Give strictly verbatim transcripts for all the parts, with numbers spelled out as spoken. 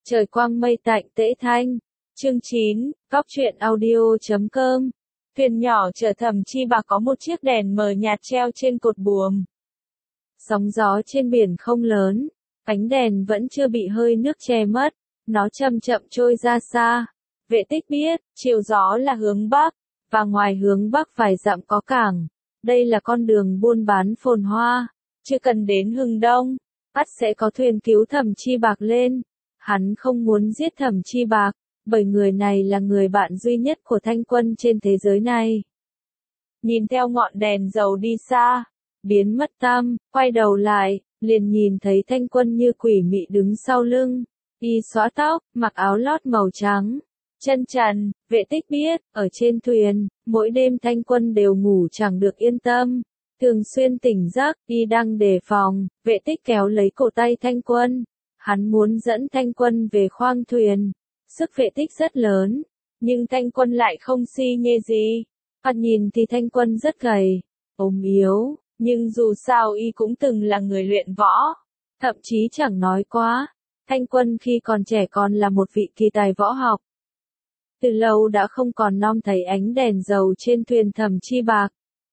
Trời quang mây tạnh tễ thanh. Chương chín, Cóc truyện audio chấm com. Thuyền nhỏ chở Thẩm Chi Bạc có một chiếc đèn mờ nhạt treo trên cột buồm. Sóng gió trên biển không lớn, ánh đèn vẫn chưa bị hơi nước che mất, nó chậm chậm trôi ra xa. Vệ Tích biết, chiều gió là hướng bắc, và ngoài hướng bắc vài dặm có cảng. Đây là con đường buôn bán phồn hoa, chưa cần đến Hừng Đông, ắt sẽ có thuyền cứu Thẩm Chi Bạc lên. Hắn không muốn giết Thẩm Chi Bạc, bởi người này là người bạn duy nhất của Thanh Quân trên thế giới này. Nhìn theo ngọn đèn dầu đi xa, biến mất tăm, quay đầu lại, liền nhìn thấy Thanh Quân như quỷ mị đứng sau lưng, y xõa tóc, mặc áo lót màu trắng, chân trần. Vệ Tích biết, ở trên thuyền, mỗi đêm Thanh Quân đều ngủ chẳng được yên tâm, thường xuyên tỉnh giấc, y đang đề phòng. Vệ Tích kéo lấy cổ tay Thanh Quân, hắn muốn dẫn Thanh Quân về khoang thuyền. Sức Vệ Tích rất lớn, nhưng Thanh Quân lại không si nhê gì. Thoạt nhìn thì Thanh Quân rất gầy, ốm yếu, nhưng dù sao y cũng từng là người luyện võ, thậm chí chẳng nói quá. Thanh Quân khi còn trẻ còn là một vị kỳ tài võ học. Từ lâu đã không còn nom thấy ánh đèn dầu trên thuyền Thẩm Chi Bạc.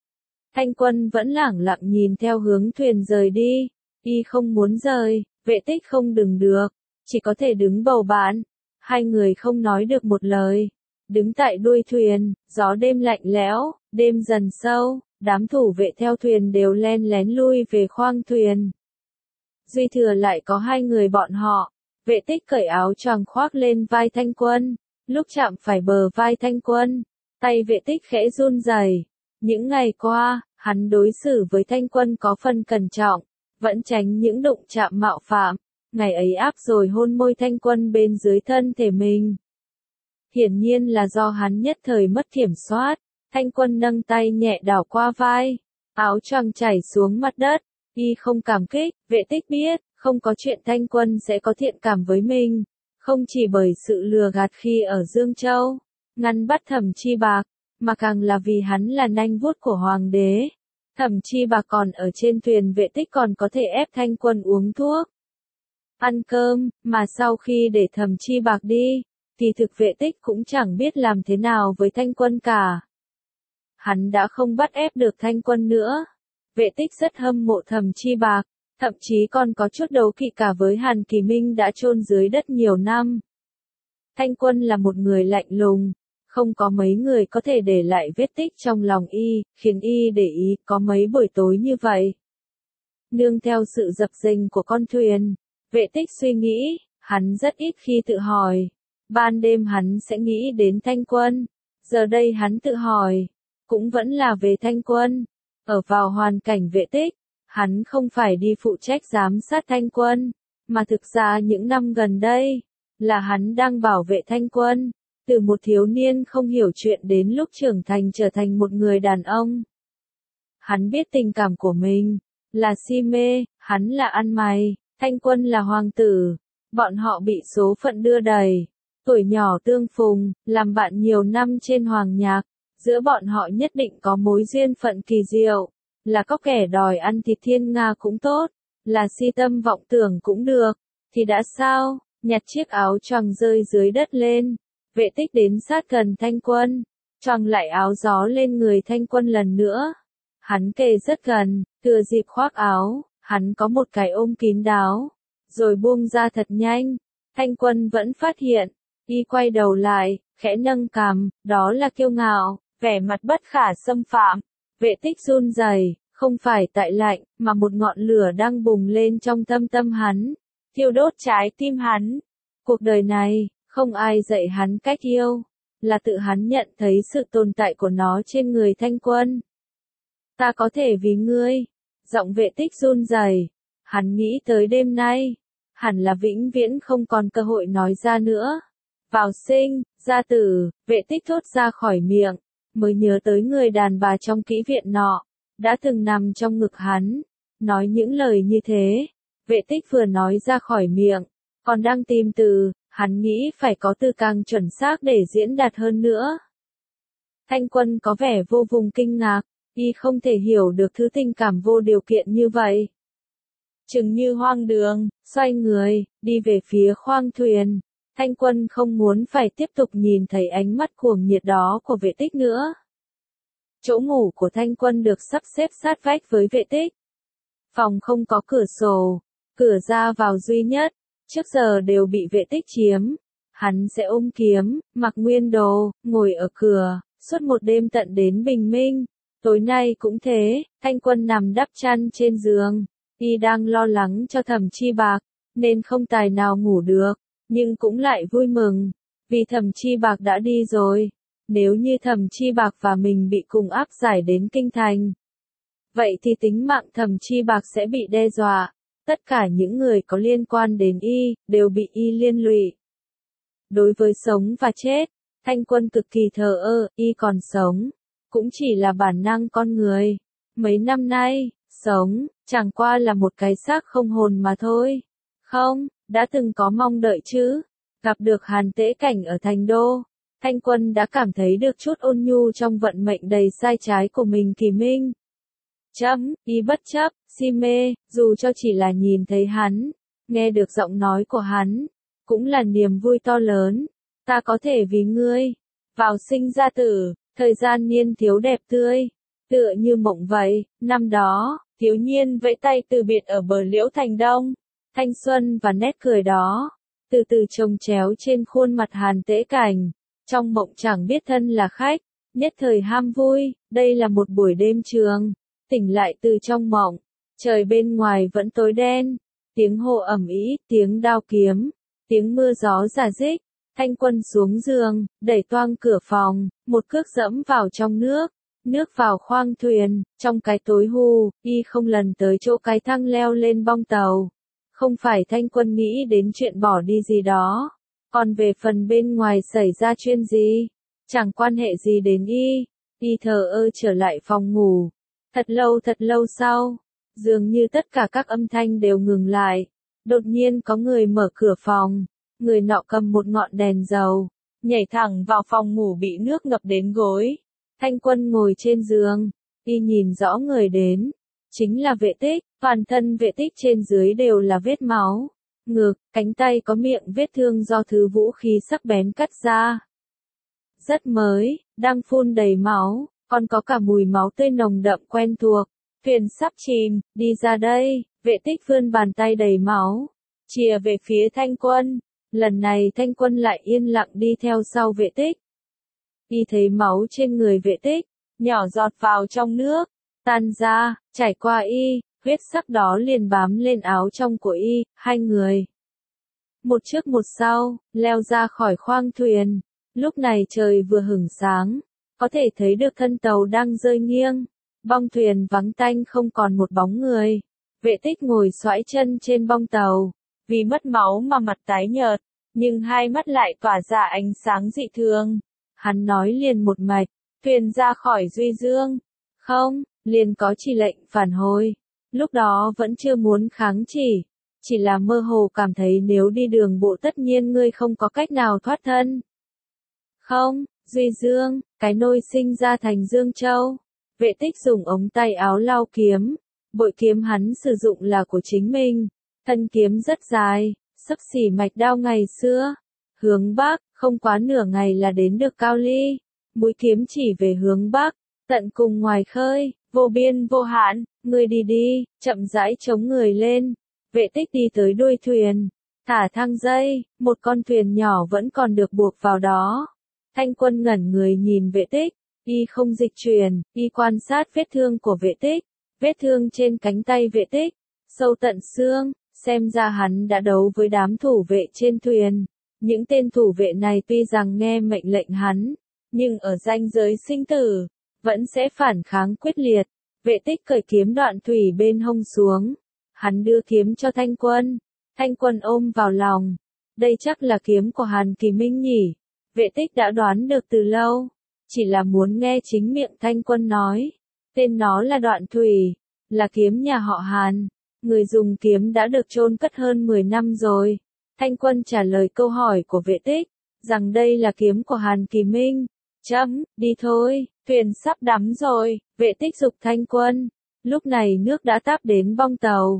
Thanh Quân vẫn lẳng lặng nhìn theo hướng thuyền rời đi, y không muốn rời. Vệ Tích không đừng được, chỉ có thể đứng bầu bạn. Hai người không nói được một lời, đứng tại đuôi thuyền. Gió đêm lạnh lẽo, đêm dần sâu, đám thủ vệ theo thuyền đều len lén lui về khoang thuyền. Duy thừa lại có hai người bọn họ. Vệ Tích cởi áo choàng khoác lên vai Thanh Quân, lúc chạm phải bờ vai Thanh Quân, tay Vệ Tích khẽ run rẩy. Những ngày qua, hắn đối xử với Thanh Quân có phần cẩn trọng, vẫn tránh những đụng chạm mạo phạm. Ngày ấy áp rồi hôn môi Thanh Quân bên dưới thân thể mình. Hiển nhiên là do hắn nhất thời mất kiểm soát. Thanh Quân nâng tay nhẹ đảo qua vai, áo choàng chảy xuống mặt đất, y không cảm kích. Vệ Tích biết, không có chuyện Thanh Quân sẽ có thiện cảm với mình, không chỉ bởi sự lừa gạt khi ở Dương Châu, ngăn bắt Thẩm Chi Bạc, mà càng là vì hắn là nanh vuốt của hoàng đế. Thẩm Chi Bạc còn ở trên thuyền, Vệ Tích còn có thể ép Thanh Quân uống thuốc, ăn cơm, mà sau khi để Thẩm Chi Bạc đi, thì thực Vệ Tích cũng chẳng biết làm thế nào với Thanh Quân cả. Hắn đã không bắt ép được Thanh Quân nữa. Vệ Tích rất hâm mộ Thẩm Chi Bạc, thậm chí còn có chút đấu kỵ cả với Hàn Kỳ Minh đã chôn dưới đất nhiều năm. Thanh Quân là một người lạnh lùng, không có mấy người có thể để lại vết tích trong lòng y, khiến y để ý có mấy buổi tối như vậy. Nương theo sự dập dềnh của con thuyền, Vệ Tích suy nghĩ, hắn rất ít khi tự hỏi. Ban đêm hắn sẽ nghĩ đến Thanh Quân, giờ đây hắn tự hỏi, cũng vẫn là về Thanh Quân. Ở vào hoàn cảnh Vệ Tích, hắn không phải đi phụ trách giám sát Thanh Quân, mà thực ra những năm gần đây, là hắn đang bảo vệ Thanh Quân. Từ một thiếu niên không hiểu chuyện đến lúc trưởng thành trở thành một người đàn ông. Hắn biết tình cảm của mình là si mê, hắn là ăn mày, Thanh Quân là hoàng tử. Bọn họ bị số phận đưa đẩy, tuổi nhỏ tương phùng, làm bạn nhiều năm trên hoàng nhạc. Giữa bọn họ nhất định có mối duyên phận kỳ diệu, là có kẻ đòi ăn thịt thiên nga cũng tốt, là si tâm vọng tưởng cũng được. Thì đã sao? Nhặt chiếc áo choàng rơi dưới đất lên. Vệ Tích đến sát gần Thanh Quân, choàng lại áo gió lên người Thanh Quân lần nữa. Hắn kề rất gần, thừa dịp khoác áo, hắn có một cái ôm kín đáo, rồi buông ra thật nhanh. Thanh Quân vẫn phát hiện, y quay đầu lại, khẽ nâng cằm, đó là kiêu ngạo, vẻ mặt bất khả xâm phạm. Vệ Tích run rẩy, không phải tại lạnh, mà một ngọn lửa đang bùng lên trong thâm tâm hắn, thiêu đốt trái tim hắn. Cuộc đời này, không ai dạy hắn cách yêu, là tự hắn nhận thấy sự tồn tại của nó trên người Thanh Quân. Ta có thể vì ngươi. Giọng Vệ Tích run rẩy, hắn nghĩ tới đêm nay, hẳn là vĩnh viễn không còn cơ hội nói ra nữa. Vào sinh, gia tử, Vệ Tích thốt ra khỏi miệng, mới nhớ tới người đàn bà trong kỹ viện nọ, đã từng nằm trong ngực hắn. Nói những lời như thế, Vệ Tích vừa nói ra khỏi miệng, còn đang tìm từ, hắn nghĩ phải có từ càng chuẩn xác để diễn đạt hơn nữa. Thanh Quân có vẻ vô vùng kinh ngạc, y không thể hiểu được thứ tình cảm vô điều kiện như vậy. chừng như hoang đường, xoay người, đi về phía khoang thuyền. Thanh Quân không muốn phải tiếp tục nhìn thấy ánh mắt cuồng nhiệt đó của Vệ Tích nữa. Chỗ ngủ của Thanh Quân được sắp xếp sát vách với Vệ Tích. Phòng không có cửa sổ, cửa ra vào duy nhất, trước giờ đều bị Vệ Tích chiếm. Hắn sẽ ôm kiếm, mặc nguyên đồ, ngồi ở cửa, suốt một đêm tận đến bình minh. Tối nay cũng thế, Thanh Quân nằm đắp chăn trên giường, y đang lo lắng cho Thẩm Chi Bạc, nên không tài nào ngủ được, nhưng cũng lại vui mừng, vì Thẩm Chi Bạc đã đi rồi. Nếu như Thẩm Chi Bạc và mình bị cùng áp giải đến kinh thành, vậy thì tính mạng Thẩm Chi Bạc sẽ bị đe dọa, tất cả những người có liên quan đến y, đều bị y liên lụy. Đối với sống và chết, Thanh Quân cực kỳ thờ ơ, y còn sống, cũng chỉ là bản năng con người. Mấy năm nay, sống, chẳng qua là một cái xác không hồn mà thôi. Không, đã từng có mong đợi chứ. Gặp được Hàn Tế Cảnh ở thành đô, Thanh Quân đã cảm thấy được chút ôn nhu trong vận mệnh đầy sai trái của mình. Kỳ Minh. Chấm, y bất chấp, si mê, dù cho chỉ là nhìn thấy hắn, nghe được giọng nói của hắn, cũng là niềm vui to lớn. Ta có thể vì ngươi, vào sinh ra tử, thời gian niên thiếu đẹp tươi, tựa như mộng vậy. Năm đó, thiếu nhiên vẫy tay từ biệt ở bờ liễu thành đông, thanh xuân và nét cười đó, từ từ chồng chéo trên khuôn mặt Hàn Tế Cảnh. Trong mộng chẳng biết thân là khách, nhất thời ham vui. Đây là một buổi đêm trường, tỉnh lại từ trong mộng, trời bên ngoài vẫn tối đen, tiếng hô ầm ĩ, tiếng đao kiếm, tiếng mưa gió rả rích. Thanh Quân xuống giường, đẩy toang cửa phòng, một cước dẫm vào trong nước, nước vào khoang thuyền. Trong cái tối hù, y không lần tới chỗ cái thang leo lên bong tàu. Không phải Thanh Quân nghĩ đến chuyện bỏ đi gì đó, còn về phần bên ngoài xảy ra chuyện gì, chẳng quan hệ gì đến y. Y thờ ơ trở lại phòng ngủ. Thật lâu thật lâu sau, dường như tất cả các âm thanh đều ngừng lại. Đột nhiên có người mở cửa phòng. Người nọ cầm một ngọn đèn dầu, nhảy thẳng vào phòng ngủ bị nước ngập đến gối. Thanh Quân ngồi trên giường, y nhìn rõ người đến, chính là Vệ Tích. Toàn thân Vệ Tích trên dưới đều là vết máu, ngực, cánh tay có miệng vết thương do thứ vũ khí sắc bén cắt ra. Rất mới, đang phun đầy máu, còn có cả mùi máu tươi nồng đậm quen thuộc. Thuyền sắp chìm, đi ra đây. Vệ Tích vươn bàn tay đầy máu, chìa về phía Thanh Quân. Lần này Thanh Quân lại yên lặng đi theo sau Vệ Tích. Y thấy máu trên người Vệ Tích, nhỏ giọt vào trong nước, tan ra, chảy qua y, huyết sắc đó liền bám lên áo trong của y. Hai người, một trước một sau, leo ra khỏi khoang thuyền. Lúc này trời vừa hửng sáng, có thể thấy được thân tàu đang rơi nghiêng, bong thuyền vắng tanh không còn một bóng người. Vệ Tích ngồi xoãi chân trên bong tàu, vì mất máu mà mặt tái nhợt, nhưng hai mắt lại tỏa ra ánh sáng dị thường. Hắn nói liền một mạch, thuyền ra khỏi Duy Dương. Không, liền có chỉ lệnh phản hồi. Lúc đó vẫn chưa muốn kháng chỉ, chỉ là mơ hồ cảm thấy nếu đi đường bộ tất nhiên ngươi không có cách nào thoát thân. Không, Duy Dương, cái nôi sinh ra thành Dương Châu. Vệ Tích dùng ống tay áo lau kiếm, bội kiếm hắn sử dụng là của chính mình. Thân kiếm rất dài, xấp xỉ mạch đao ngày xưa. Hướng Bắc, không quá nửa ngày là đến được Cao Ly. Mũi kiếm chỉ về hướng Bắc, tận cùng ngoài khơi, vô biên vô hạn. Người đi đi, chậm rãi chống người lên. Vệ Tích đi tới đuôi thuyền, thả thang dây, một con thuyền nhỏ vẫn còn được buộc vào đó. Thanh Quân ngẩn người nhìn Vệ Tích, y không dịch chuyển, y quan sát vết thương của Vệ Tích. Vết thương trên cánh tay Vệ Tích, sâu tận xương, xem ra hắn đã đấu với đám thủ vệ trên thuyền. Những tên thủ vệ này tuy rằng nghe mệnh lệnh hắn, nhưng ở ranh giới sinh tử, vẫn sẽ phản kháng quyết liệt. Vệ Tích cởi kiếm đoạn thủy bên hông xuống. Hắn đưa kiếm cho Thanh Quân. Thanh Quân ôm vào lòng. Đây chắc là kiếm của Hàn Kỳ Minh nhỉ. Vệ Tích đã đoán được từ lâu, chỉ là muốn nghe chính miệng Thanh Quân nói. Tên nó là Đoạn Thủy, là kiếm nhà họ Hàn. Người dùng kiếm đã được chôn cất hơn mười năm rồi. Thanh Quân trả lời câu hỏi của Vệ Tích, rằng đây là kiếm của Hàn Kỳ Minh. Chấm, đi thôi, thuyền sắp đắm rồi. Vệ Tích giục Thanh Quân. Lúc này nước đã táp đến bong tàu.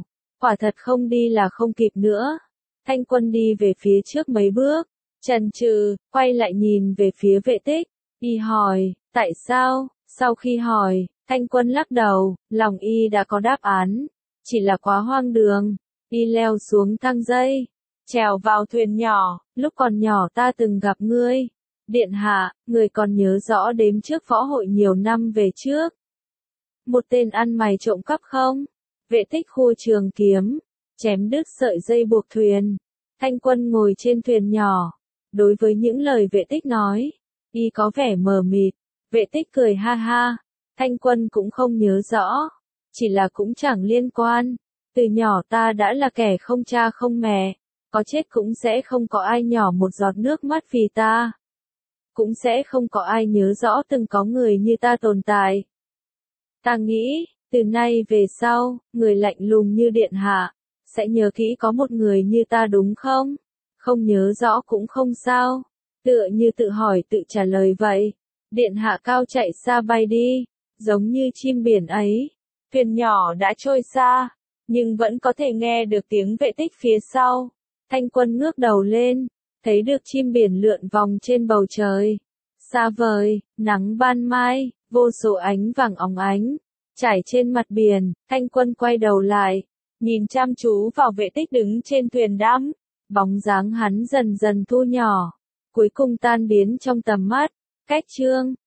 Quả thật không đi là không kịp nữa. Thanh Quân đi về phía trước mấy bước, chần chừ, quay lại nhìn về phía Vệ Tích, y hỏi, tại sao? Sau khi hỏi, Thanh Quân lắc đầu, lòng y đã có đáp án, chỉ là quá hoang đường. Y leo xuống thang dây, trèo vào thuyền nhỏ, lúc còn nhỏ ta từng gặp ngươi. Điện hạ, người còn nhớ rõ đếm trước võ hội nhiều năm về trước. Một tên ăn mày trộm cắp không? Vệ Tích khua trường kiếm, chém đứt sợi dây buộc thuyền. Thanh Quân ngồi trên thuyền nhỏ, đối với những lời Vệ Tích nói, y có vẻ mờ mịt. Vệ Tích cười ha ha, Thanh Quân cũng không nhớ rõ, chỉ là cũng chẳng liên quan. Từ nhỏ ta đã là kẻ không cha không mẹ, có chết cũng sẽ không có ai nhỏ một giọt nước mắt vì ta. Cũng sẽ không có ai nhớ rõ từng có người như ta tồn tại. Ta nghĩ, từ nay về sau, người lạnh lùng như điện hạ, sẽ nhớ kỹ có một người như ta đúng không? Không nhớ rõ cũng không sao. Tựa như tự hỏi tự trả lời vậy. Điện hạ cao chạy xa bay đi, giống như chim biển ấy. Thuyền nhỏ đã trôi xa, nhưng vẫn có thể nghe được tiếng Vệ Tích phía sau. Thanh Quân ngước đầu lên, thấy được chim biển lượn vòng trên bầu trời. Xa vời, nắng ban mai, vô số ánh vàng óng ánh, trải trên mặt biển. Thanh Quân quay đầu lại, nhìn chăm chú vào Vệ Tích đứng trên thuyền đắm. Bóng dáng hắn dần dần thu nhỏ, cuối cùng tan biến trong tầm mắt. Cách chương